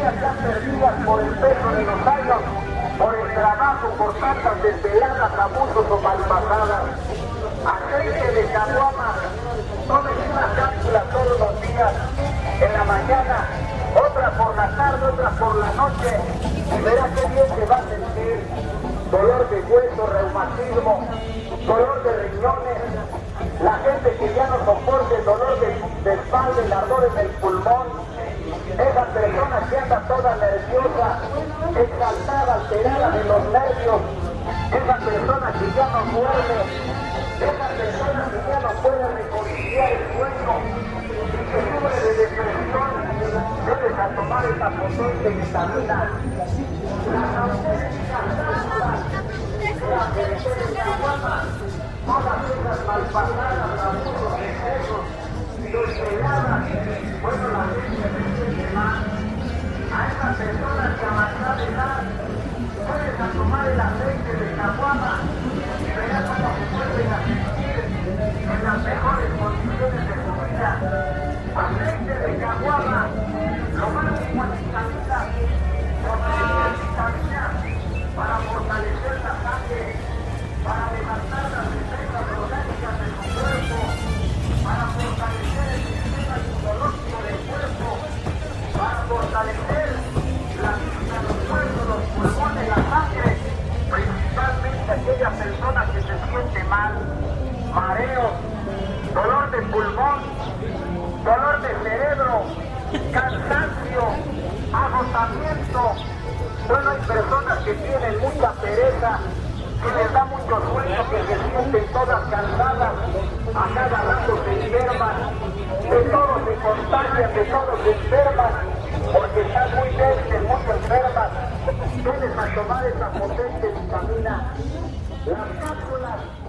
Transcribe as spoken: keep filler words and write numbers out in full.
energías ya perdidas por el peso de los años, por el trabajo, por tantas desveladas, abusos o malpasadas. Aceite de caguama, tómese una cápsula todos los días, en la mañana, otra por la tarde, otra por la noche, y verá qué bien se va a sentir. Dolor de hueso, reumatismo, dolor de riñones, la gente que ya no soporta el dolor de, de espalda, el ardor en el pulmón, esa persona que anda toda nerviosa, exaltada, alterada de los nervios, esa persona que ya no duerme, esa persona que ya no puede reconciliar el sueño y que sufre de depresión, debes a tomar esta potente vitamina. Las auténticas cápsulas de la aceite de caguama, todas esas malpasadas, abusos, excesos, desveladas, bueno, la gente recibe más. A esas personas que a avanzada edad puedes a tomar el aceite de caguama y verás cómo se vuelven a sentir en las mejores condiciones de su vida. Aceite de caguama, lo máximo en vitamina, potente vitamina para fortalecer la sangre, para levantar las defensas orgánicas de su cuerpo, para fortalecer el sistema inmunológico del cuerpo, para fortalecer la vista, los huesos, los pulmones, la sangre, principalmente aquella persona que se siente mal, mareos, dolor de pulmón, dolor de cerebro, cansancio, agotamiento. Bueno, hay personas que tienen mucha pereza, que les da mucho sueño, que se sienten todas cansadas, a cada rato se enferman, de todo se contagian, de todo se enferman, porque están muy débiles, muy enfermas. Debes a tomar esa potente vitamina. Las cápsulas